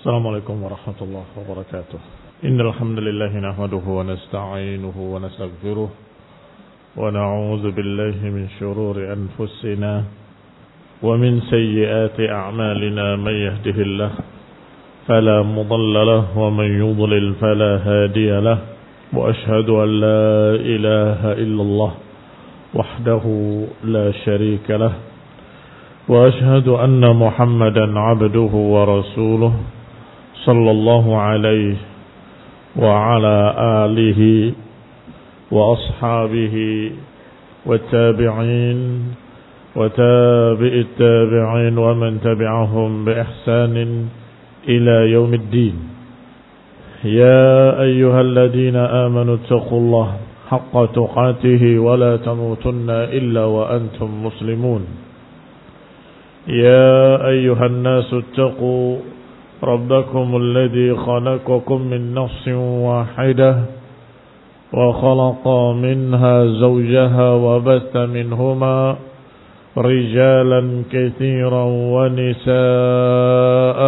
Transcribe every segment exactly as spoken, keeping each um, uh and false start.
السلام عليكم ورحمة الله وبركاته. إن الحمد لله نحمده ونستعينه ونستغفره ونعوذ بالله من شرور أنفسنا ومن سيئات أعمالنا. من يهده الله فلا مضل له ومن يضلل فلا هادي له، وأشهد أن لا إله إلا الله وحده لا شريك له، وأشهد أن محمدا عبده ورسوله صلى الله عليه وعلى آله وأصحابه والتابعين وتابع التابعين ومن تبعهم بإحسان إلى يوم الدين. يا أيها الذين آمنوا اتقوا الله حق تقاته ولا تموتن إلا وأنتم مسلمون. يا أيها الناس اتقوا ربكم الذي خلقكم من نفس واحدة وخلق منها زوجها وبث منهما رجالا كثيرا ونساء،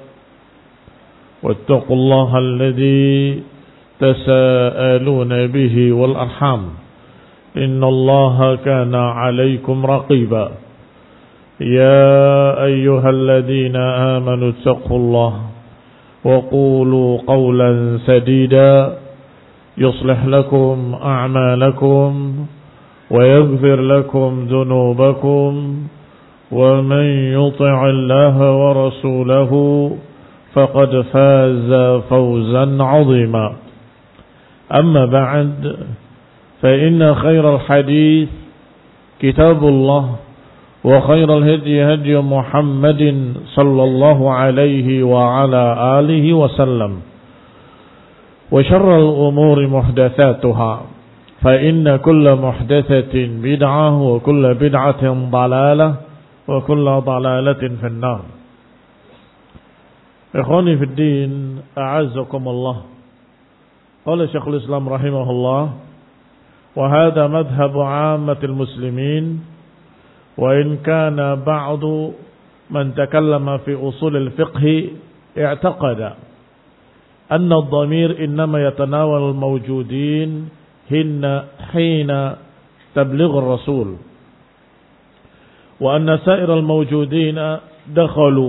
واتقوا الله الذي تساءلون به والأرحام إن الله كان عليكم رقيبا. يا أيها الذين آمنوا اتقوا الله وقولوا قولا سديدا يصلح لكم أعمالكم ويغفر لكم ذنوبكم، ومن يطع الله ورسوله فقد فاز فوزا عظيما. أما بعد، فإن خير الحديث كتاب الله، وخير الهدي هدي محمد صلى الله عليه وعلى آله وسلم، وشر الأمور محدثاتها، فإن كل محدثة بدعة وكل بدعة ضلالة وكل ضلالة في النار. إخواني في الدين، أعزكم الله. قال شيخ الإسلام رحمه الله: وهذا مذهب عامة المسلمين، وإن كان بعض من تكلم في أصول الفقه اعتقد أن الضمير إنما يتناول الموجودين حين تبلغ الرسول، وأن سائر الموجودين دخلوا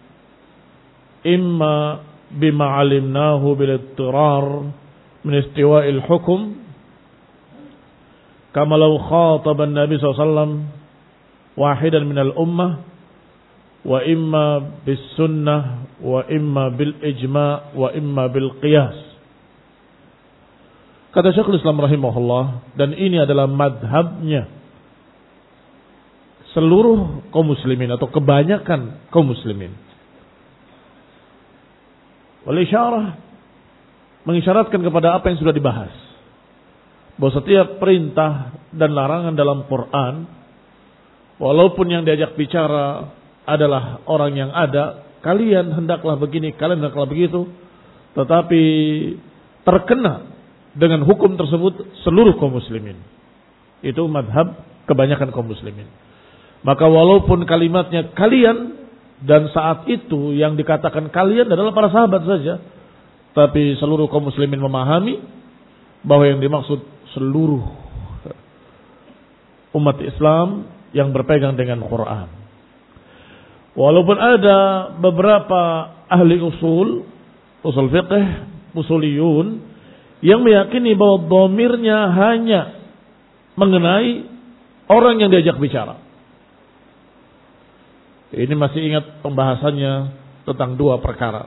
إما بما علمناه بالاضطرار من استواء الحكم، كما لو خاطب النبي صلى الله عليه وسلم واحدا من الأمة، وإما بالسنة وإما بالإجماع وإما بالقياس. Kata Syekhul Islam rahimahullah, dan ini adalah madhabnya seluruh kaum muslimin atau kebanyakan kaum muslimin. Wal isyarah mengisyaratkan kepada apa yang sudah dibahas, bahwa setiap perintah dan larangan dalam Quran, walaupun yang diajak bicara adalah orang yang ada, kalian hendaklah begini, kalian hendaklah begitu, tetapi terkena dengan hukum tersebut seluruh kaum muslimin. Itu madhab kebanyakan kaum muslimin. Maka walaupun kalimatnya kalian, dan saat itu yang dikatakan kalian adalah para sahabat saja, tapi seluruh kaum muslimin memahami bahwa yang dimaksud seluruh umat Islam yang berpegang dengan Quran. Walaupun ada beberapa ahli usul, usul fiqh, usuliyun, yang meyakini bahwa dhamirnya hanya mengenai orang yang diajak bicara. Ini masih ingat pembahasannya tentang dua perkara.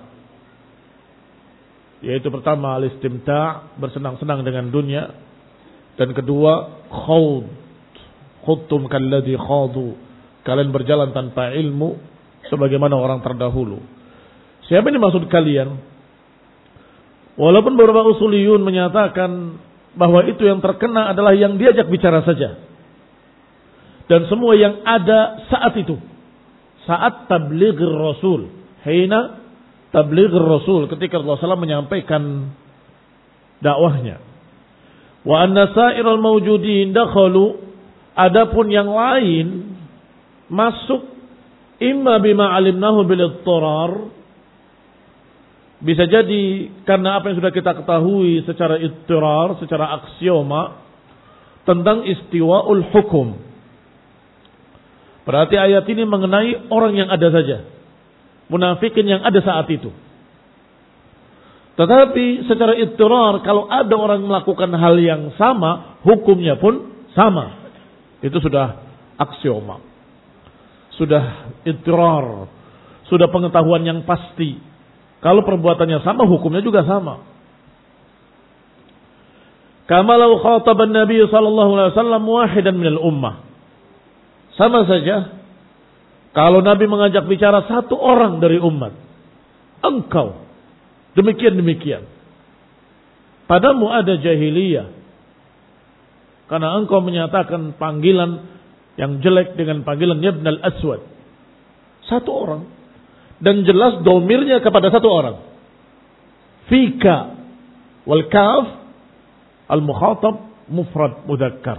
Yaitu pertama, al-istimta', bersenang-senang dengan dunia. Dan kedua, khawd, khuttum kalladhi khadu, kalian berjalan tanpa ilmu sebagaimana orang terdahulu. Siapa ini maksud kalian? Walaupun beberapa usuliyun menyatakan bahwa itu yang terkena adalah yang diajak bicara saja, dan semua yang ada saat itu, saat tablighir rasul, hina tablighir rasul, ketika Rasulullah shallallahu alaihi wasallam menyampaikan dakwahnya. Wa anna sa'iral mawjudin dakhalu, adapun yang lain masuk imma bima alimnahu bil idtirar, Bisa jadi karena apa yang sudah kita ketahui secara ittirar, secara aksioma tentang istiwaul hukum. Berarti ayat ini mengenai orang yang ada saja, munafikin yang ada saat itu. Tetapi secara ittirar, kalau ada orang melakukan hal yang sama, hukumnya pun sama. Itu sudah aksioma. Sudah ittirar. Sudah pengetahuan yang pasti. Kalau perbuatannya sama, hukumnya juga sama. Kama law khataban Nabi sallallahu alaihi wasallam wahidan minal ummah. Sama saja kalau Nabi mengajak bicara satu orang dari umat. Engkau demikian-demikian. Padamu ada jahiliyah. Karena engkau menyatakan panggilan yang jelek dengan panggilan Ibn al-Aswad. Satu orang. Dan jelas domirnya kepada satu orang. Fika. Wal kaf. Al-mukhatab mufrad mudzakkar.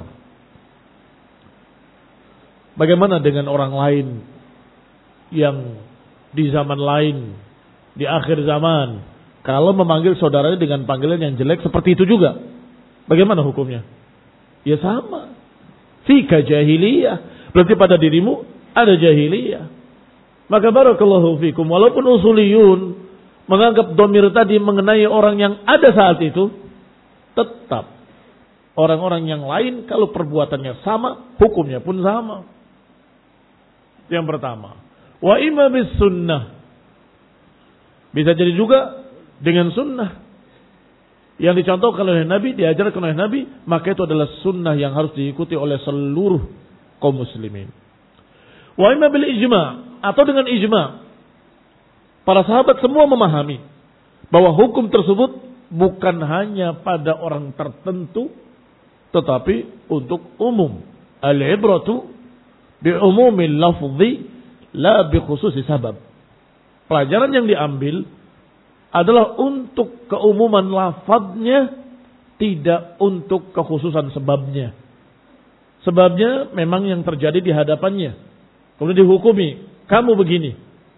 Bagaimana dengan orang lain yang di zaman lain, di akhir zaman, kalau memanggil saudaranya dengan panggilan yang jelek seperti itu juga, bagaimana hukumnya? Ya sama. Fika jahiliyah. Berarti pada dirimu ada jahiliyah. Maka barakallahu fikum. Walaupun usuliyun menganggap domir tadi mengenai orang yang ada saat itu, tetap orang-orang yang lain kalau perbuatannya sama, hukumnya pun sama. Yang pertama. Wa imma bis sunnah. Bisa jadi juga dengan sunnah yang dicontohkan oleh Nabi, diajarkan oleh Nabi, maka itu adalah sunnah yang harus diikuti oleh seluruh kaum muslimin. Wa imma bil ijma', atau dengan ijma'. Para sahabat semua memahami bahwa hukum tersebut bukan hanya pada orang tertentu, tetapi untuk umum. Al-ibratu bi umumil lafzi la bi khususi sabab. Pelajaran yang diambil adalah untuk keumuman lafadznya, tidak untuk kekhususan sebabnya. Sebabnya memang yang terjadi di hadapannya. Kemudian dihukumi, kamu begini.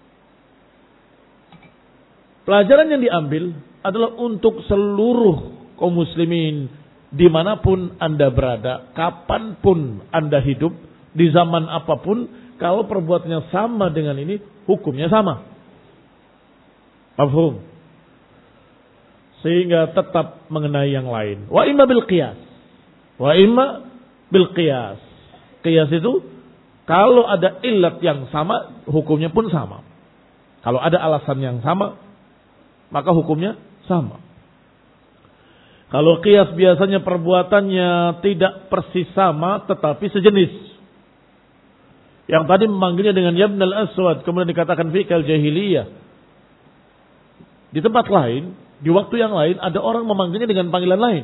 Pelajaran yang diambil adalah untuk seluruh kaum muslimin, dimanapun Anda berada, kapanpun Anda hidup, di zaman apapun, kalau perbuatannya sama dengan ini, hukumnya sama. Mafhum? Sehingga tetap mengenai yang lain. Wa imma bil qiyas. Wa imma bil qiyas. Qiyas itu kalau ada illat yang sama, hukumnya pun sama. Kalau ada alasan yang sama, maka hukumnya sama. Kalau qiyas biasanya perbuatannya tidak persis sama, tetapi sejenis. Yang tadi memanggilnya dengan Ibn al-Aswad, kemudian dikatakan fikal jahiliyah. Di tempat lain, di waktu yang lain, ada orang memanggilnya dengan panggilan lain.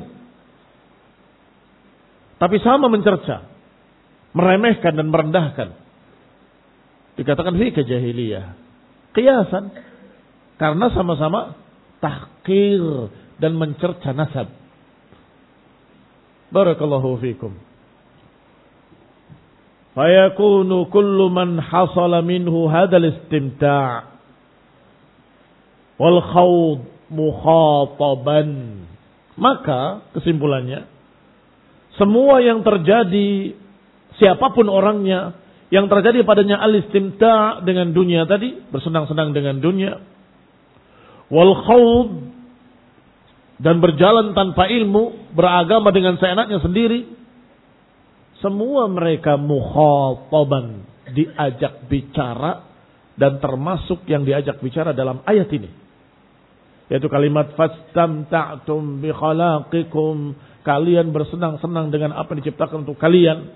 Tapi sama mencerca, meremehkan dan merendahkan. Dikatakan fikal jahiliyah. Qiyasan. Karena sama-sama tahqir dan mencerca nasab. Barakallahu fikum. Fayakunu kullu man hasala minhu hadal istimta' wal khawd mukhataban. Maka kesimpulannya, semua yang terjadi, siapapun orangnya, yang terjadi padanya al-istimta' dengan dunia tadi, bersenang-senang dengan dunia, wal khawd, dan berjalan tanpa ilmu, beragama dengan seenaknya sendiri, semua mereka mukhataban, diajak bicara, dan termasuk yang diajak bicara dalam ayat ini, yaitu kalimat fastamta'tum bi khalaqikum, kalian bersenang-senang dengan apa yang diciptakan untuk kalian.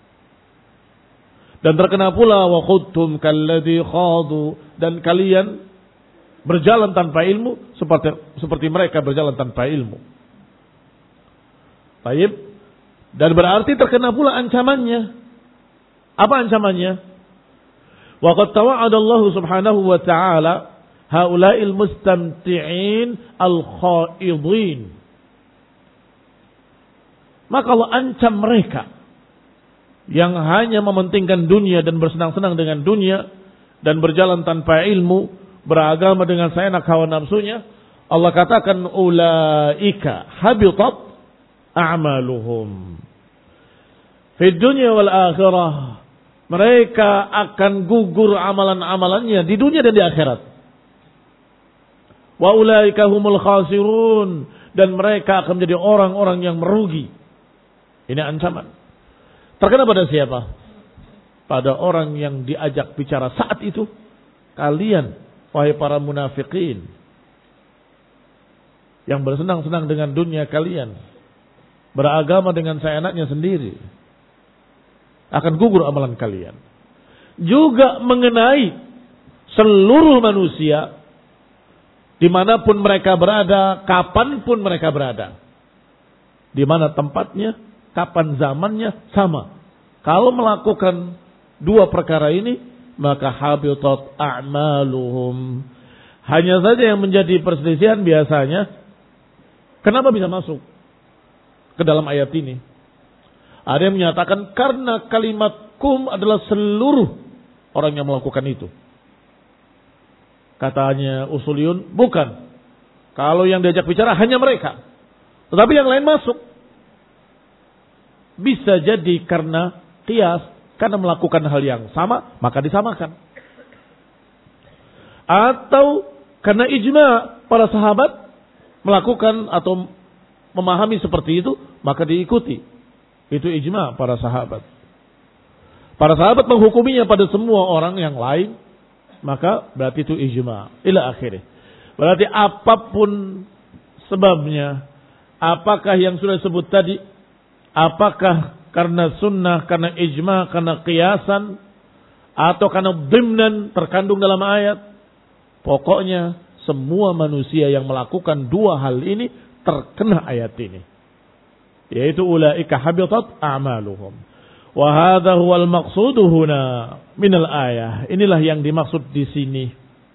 Dan terkena pula wa khudtum kalladzi khadu, dan kalian berjalan tanpa ilmu seperti seperti mereka berjalan tanpa ilmu. Baik. Dan berarti terkena pula ancamannya. Apa ancamannya? Wa qad tawa'ada Allah Subhanahu wa ta'ala haula'il mustamti'in al-khaidin. Maka Allah ancam mereka yang hanya mementingkan dunia dan bersenang-senang dengan dunia dan berjalan tanpa ilmu, beragama dengan seenak hawa nafsunya. Allah katakan ulaika habitat a'maluhum fid dunya wal akhirah. Mereka akan gugur amalan-amalannya di dunia dan di akhirat. Wa ulaika humul khasirun, dan mereka akan menjadi orang-orang yang merugi. Ini ancaman. Terkena pada siapa? Pada orang yang diajak bicara saat itu. Kalian, wahai para munafikin, yang bersenang-senang dengan dunia kalian, beragama dengan seenaknya sendiri, akan gugur amalan kalian. Juga mengenai seluruh manusia, dimanapun mereka berada, kapanpun mereka berada, di mana tempatnya, kapan zamannya, sama. Kalau melakukan dua perkara ini, maka habitat a'maluhum. Hanya saja yang menjadi perselisihan biasanya, kenapa bisa masuk ke dalam ayat ini? Ada yang menyatakan karena kalimat kum adalah seluruh orang yang melakukan itu. Katanya usuliyun, bukan. Kalau yang diajak bicara hanya mereka. Tetapi yang lain masuk. Bisa jadi karena qiyas, karena melakukan hal yang sama, maka disamakan. Atau karena ijma para sahabat melakukan atau memahami seperti itu, maka diikuti. Itu ijma para sahabat. Para sahabat menghukuminya pada semua orang yang lain, maka berarti itu ijma. Ila akhirnya. Berarti apapun sebabnya, apakah yang sudah disebut tadi, apakah karena sunnah, karena ijma, karena qiyasan, atau karena dhimnan terkandung dalam ayat, pokoknya semua manusia yang melakukan dua hal ini terkena ayat ini. Yaitu ulaika habitat a'maluhum. Wa hadha huwal maqsudu huna minal ayah. Inilah yang dimaksud di sini.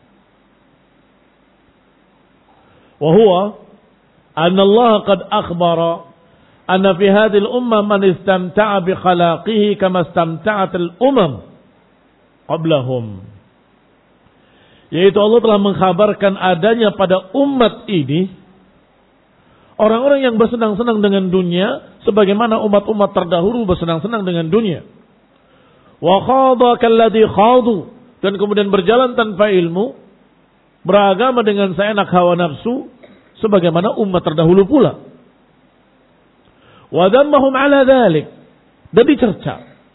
Wa huwa anna Allah qad akhbara anna fi hadhihi al-ummah man istamta'a bi khalaqihi kama istamta'at al-umam qablahum. Yaitu Allah telah mengkhabarkan adanya pada umat ini orang-orang yang bersenang-senang dengan dunia sebagaimana umat-umat terdahulu bersenang-senang dengan dunia. Wa khadha kalladhi khadu, dan kemudian berjalan tanpa ilmu, beragama dengan seenak hawa nafsu sebagaimana umat terdahulu pula. Wa dhammahum ala dhalik, dan dicerca.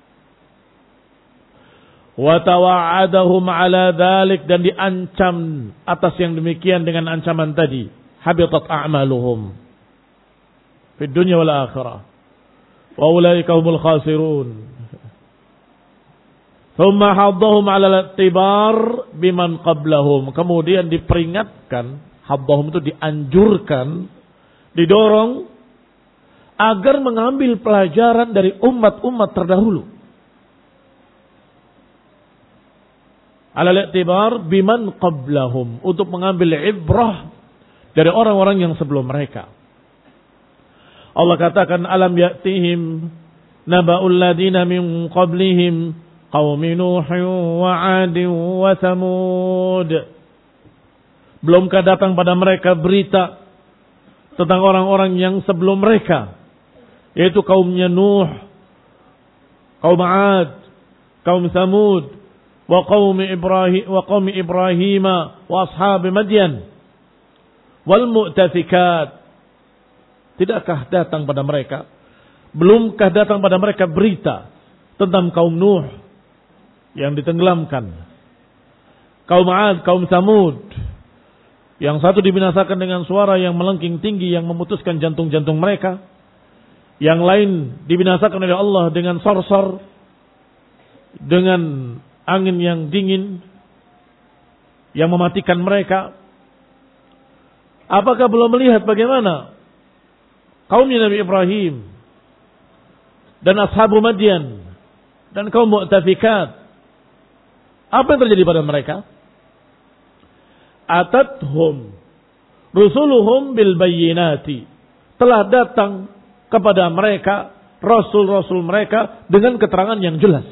Wa tawa'adahum ala dhalik, dan diancam atas yang demikian dengan ancaman tadi. Habitat a'maluhum fi dunya wal akhirah wa ulaika humul khasirun. Thumma haddahum 'ala al-i'tibar biman qablahum. Kemudian diperingatkan, haddahum itu dianjurkan, didorong agar mengambil pelajaran dari umat-umat terdahulu. 'Ala al-i'tibar biman qablahum, untuk mengambil ibrah dari orang-orang yang sebelum mereka. Allah katakan, alam ya'tihim naba'ul ladina min qablihim qaumi Nuhin wa 'Adin wa Thamud. Belumkah datang pada mereka berita tentang orang-orang yang sebelum mereka, yaitu kaumnya Nuh, kaum 'Ad, kaum Thamud, wa qaumi Ibrahim wa qaumi Ibrahim wa ashab Madyan wal mu'tafikat. Tidakkah datang pada mereka, belumkah datang pada mereka berita tentang kaum Nuh yang ditenggelamkan, kaum 'Ad, kaum Thamud, yang satu dibinasakan dengan suara yang melengking tinggi yang memutuskan jantung-jantung mereka, yang lain dibinasakan oleh Allah dengan sarsar, dengan angin yang dingin yang mematikan mereka. Apakah belum melihat bagaimana kaumnya Nabi Ibrahim dan ashabu Madyan dan kaum Mu'tafikat? Apa yang terjadi pada mereka? Atathum rusuluhum bil bayyinati. Telah datang kepada mereka rasul-rasul mereka dengan keterangan yang jelas,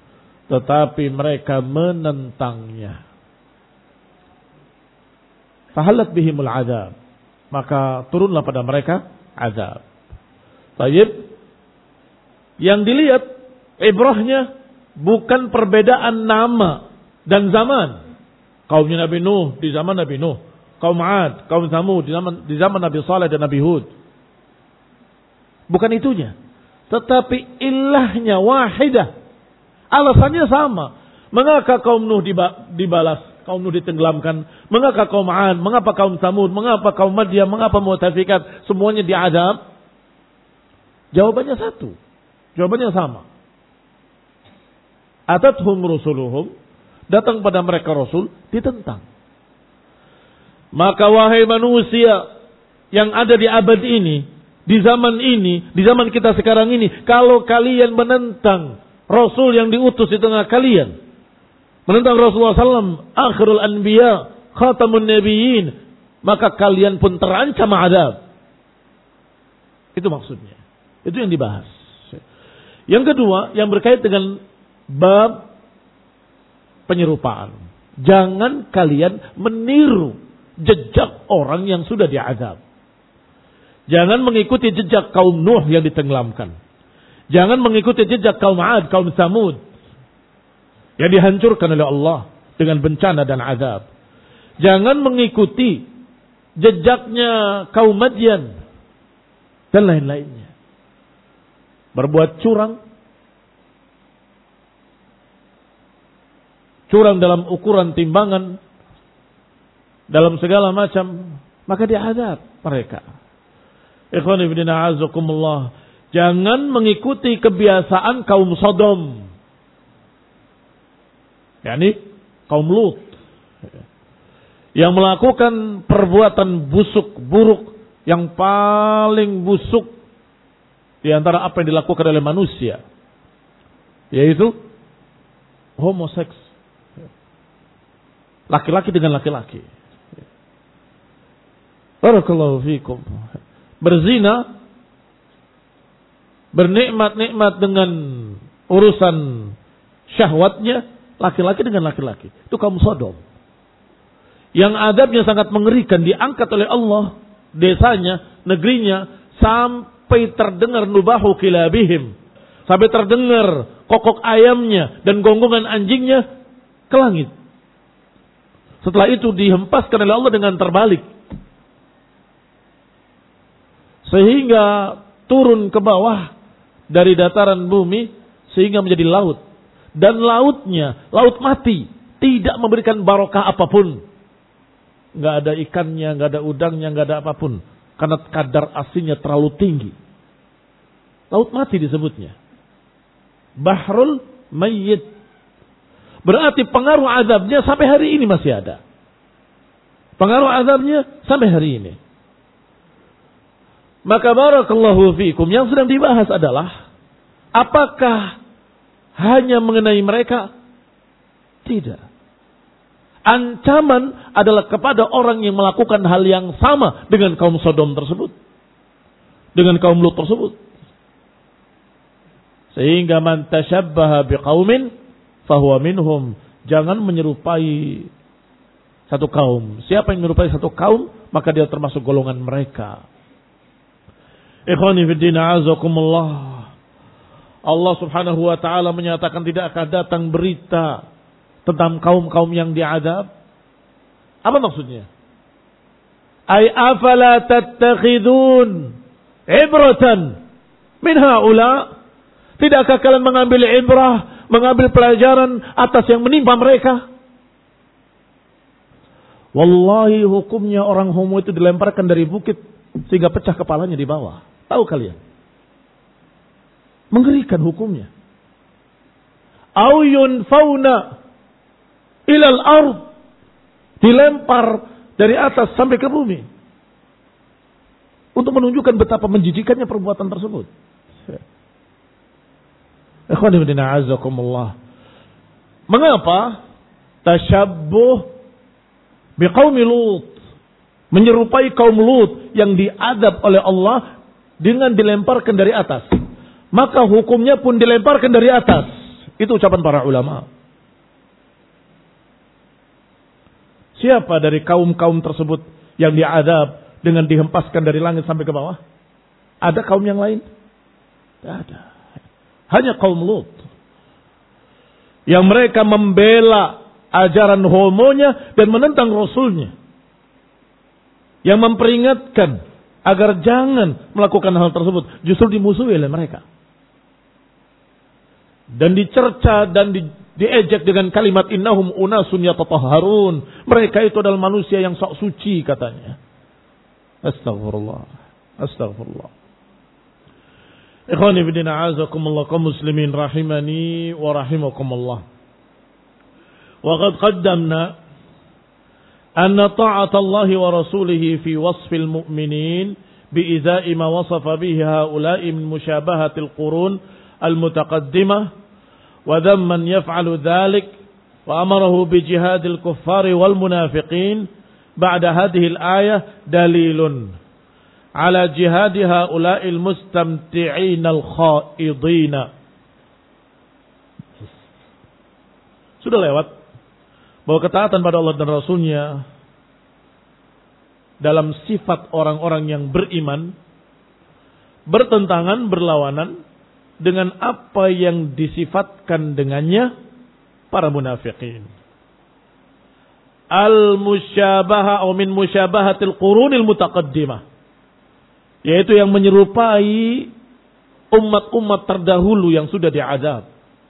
tetapi mereka menentangnya. fahalat bihimul azab, maka turunlah pada mereka azab. Tayyib, yang dilihat ibrahnya bukan perbedaan nama dan zaman. Kaumnya Nabi Nuh di zaman Nabi Nuh, kaum Ad, kaum Tsamud di zaman di zaman Nabi Saleh dan Nabi Hud. Bukan itunya, tetapi ilahnya wahidah. Alasannya sama. Mengapa kaum Nuh dibalas, kaum Nuh ditenggelamkan? Mengapa kaum Ad, mengapa kaum Tsamud, mengapa kaum Madyan, mengapa Mu'tafikat, semuanya diadab? Jawabannya satu. Jawabannya sama. Atathum rusuluhum, datang pada mereka rasul, ditentang. Maka wahai manusia yang ada di abad ini, di zaman ini, di zaman kita sekarang ini, kalau kalian menentang rasul yang diutus di tengah kalian, menentang Rasulullah sallallahu alaihi wasallam, akhirul anbiya, khatamun nabiyyin, maka kalian pun terancam azab. Itu maksudnya. Itu yang dibahas. Yang kedua, yang berkait dengan bab penyerupaan. Jangan kalian meniru jejak orang yang sudah diazab. Jangan mengikuti jejak kaum Nuh yang ditenggelamkan. Jangan mengikuti jejak kaum Ad, kaum Tsamud yang dihancurkan oleh Allah dengan bencana dan azab. Jangan mengikuti jejaknya kaum Madyan dan lain-lainnya. Berbuat curang, curang dalam ukuran timbangan, dalam segala macam, maka diazab mereka. Ikhwani fillah a'azzakumullah, jangan mengikuti kebiasaan kaum Sodom, yakni kaum Lut, yang melakukan perbuatan busuk, buruk, yang paling busuk di antara apa yang dilakukan oleh manusia, yaitu homoseks, laki-laki dengan laki-laki. Barakallahu fikum. Berzina, bernikmat-nikmat dengan urusan syahwatnya, laki-laki dengan laki-laki. Itu kaum Sodom. Yang adabnya sangat mengerikan, diangkat oleh Allah desanya, negerinya, sampai terdengar nubahu kilabihim, sampai terdengar kokok ayamnya dan gonggongan anjingnya ke langit. Setelah itu dihempaskan oleh Allah dengan terbalik, sehingga turun ke bawah dari dataran bumi sehingga menjadi laut. Dan lautnya, laut mati, tidak memberikan barokah apapun. Nggak ada ikannya, nggak ada udangnya, nggak ada apapun. Karena kadar asinnya terlalu tinggi. Laut mati disebutnya. Bahrul mayyit. Berarti pengaruh azabnya sampai hari ini masih ada. Pengaruh azabnya sampai hari ini. Maka barakallahu fiikum, yang sedang dibahas adalah apakah hanya mengenai mereka? Tidak. Ancaman adalah kepada orang yang melakukan hal yang sama dengan kaum Sodom tersebut, dengan kaum Lut tersebut. Sehingga man tashabbaha biqaumin fahuwa minhum. Jangan menyerupai satu kaum. Siapa yang menyerupai satu kaum, maka dia termasuk golongan mereka. Ikhwani fi din a'azakumullah. Allah Subhanahu wa taala menyatakan tidak akan datang berita tentang kaum-kaum yang diazab. Apa maksudnya? Ai afala tattakhidun ibratan min haula? Tidakkah kalian mengambil ibrah, mengambil pelajaran atas yang menimpa mereka? Wallahi hukumnya orang homo itu dilemparkan dari bukit sehingga pecah kepalanya di bawah. Tahu kalian? Mengerikan hukumnya. Au yunfauna ilal ard, dilempar dari atas sampai ke bumi, untuk menunjukkan betapa menjijikannya perbuatan tersebut. Ikhwan fillah a'azzakumullah. Mengapa tasyabbuh biqaumi Lut, menyerupai kaum Lut yang diadab oleh Allah dengan dilemparkan dari atas, maka hukumnya pun dilemparkan dari atas. Itu ucapan para ulama. Siapa dari kaum-kaum tersebut yang diazab dengan dihempaskan dari langit sampai ke bawah? Ada kaum yang lain? Tidak ada. Hanya kaum Lut. Yang mereka membela ajaran homonya dan menentang Rasulnya. Yang memperingatkan agar jangan melakukan hal tersebut. Justru dimusuhi oleh mereka. Dan dicerca dan di, diejek dengan kalimat innahum unasun yatatahharun. Mereka itu adalah manusia yang sok suci katanya. Astagfirullah. Astagfirullah. Ikhwani fillah a'azakumullah kaum muslimin rahimani wa rahimakumullah. Wa qad qaddamna anna ta'ata Allah wa rasulihi fi wasfil mu'minin bi'iza'i ma wasafa bihi haula'i min musyabahatil qurun al-mutaqaddimah وذم من يفعل ذلك وأمره بجهاد الكفار والمنافقين بعد هذه الآية دليل على جهاد هؤلاء المستمتعين الخائضين. Sudah lewat bahwa ketaatan pada Allah dan Rasulnya dalam sifat orang-orang yang beriman bertentangan, berlawanan dengan apa yang disifatkan dengannya para munafikin. Al-musyabaha atau min musyabahatil qurunil mutaqaddimah, yaitu yang menyerupai umat-umat terdahulu yang sudah diazab.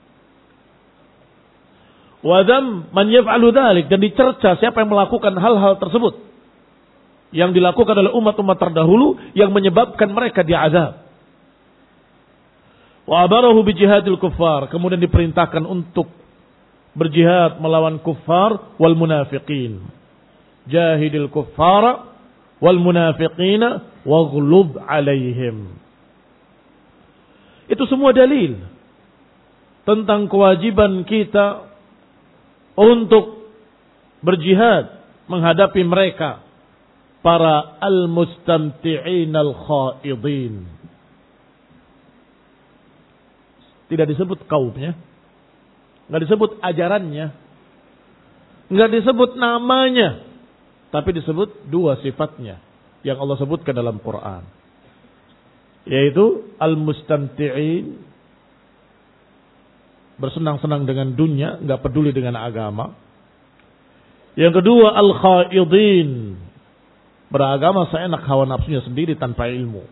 Wa dzam man yaf'alu dzalik, dan dicerca siapa yang melakukan hal-hal tersebut yang dilakukan oleh umat-umat terdahulu yang menyebabkan mereka diazab. Wa abarahu bi jihadil kuffar, kemudian diperintahkan untuk berjihad melawan kuffar wal munafiqin. Jahidil kuffara wal munafiqina waghlub alaihim. Itu semua dalil tentang kewajiban kita untuk berjihad menghadapi mereka para al-mustamti'in al-khaidin. Tidak disebut kaumnya, nggak disebut ajarannya, nggak disebut namanya, tapi disebut dua sifatnya yang Allah sebutkan dalam Quran, yaitu al-mustamti'in, bersenang-senang dengan dunia, nggak peduli dengan agama. Yang kedua al-khaidin, beragama seenak hawa nafsunya sendiri tanpa ilmu.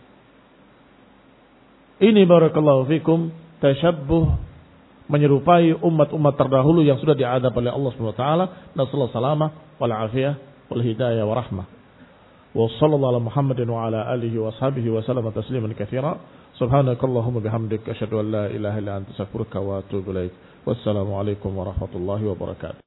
Ini barakallahu fikum tasyabbuh, menyerupai umat-umat terdahulu yang sudah diadab oleh Allah Subhanahu wa taala. Nasallahu salamah wal afiyah wal hidayah wa rahmah. Wa sallallahu ala Muhammadin wa ala alihi wa sahbihi wa sallama tasliman katsira. Subhanakallahumma bihamdika asyhadu an la ilaha illa anta astaghfiruka wa atubu ilaik. Wassalamu alaikum warahmatullahi wabarakatuh.